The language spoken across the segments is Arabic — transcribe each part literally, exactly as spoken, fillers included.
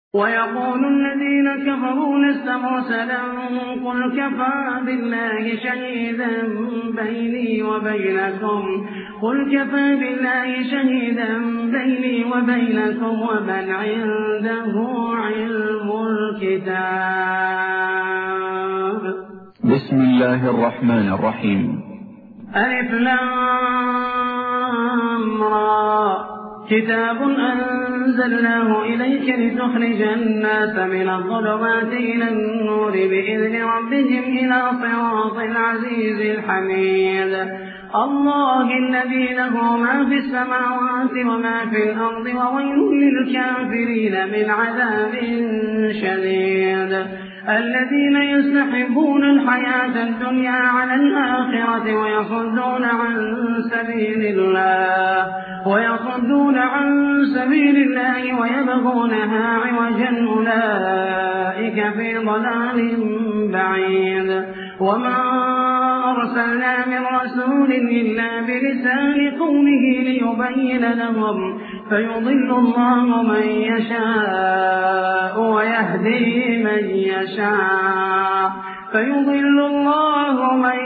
ويقول الذين كفروا لست مرسلا قل كفى بالله شهيدا بيني وبينكم قل كفى بالله شهيدا بيني وبينكم ومن عنده علم الكتاب. بسم الله الرحمن الرحيم. ألف لام را كتاب أنزلناه إليك لتخرج الناس من الظلمات إلى النور بإذن ربهم إلى صراط العزيز الحميد. الله الذي له ما في السماوات وما في الأرض وويل للكافرين من عذاب شديد. الذين يستحبون الحياة الدنيا على الآخرة ويصدون عن سبيل الله ويصدون عن سبيل الله ويبغونها عوجا أولئك في ضلال بعيد. وما أرسلنا من رسول إلا بلسان قومه ليبين لهم فيضل الله من يشاء ويهدي من يشاء فيضل الله من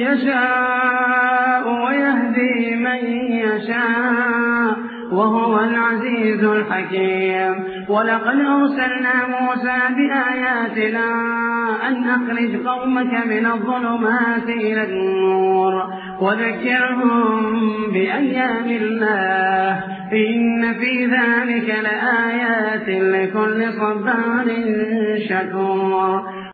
يشاء ويهدي من يشاء وهو العزيز الحكيم. ولقد أرسلنا موسى بآياتنا أن أخرج قومك من الظلمات إلى النور وذكرهم بأيام الله إن في ذلك لآيات لكل صبار شكور.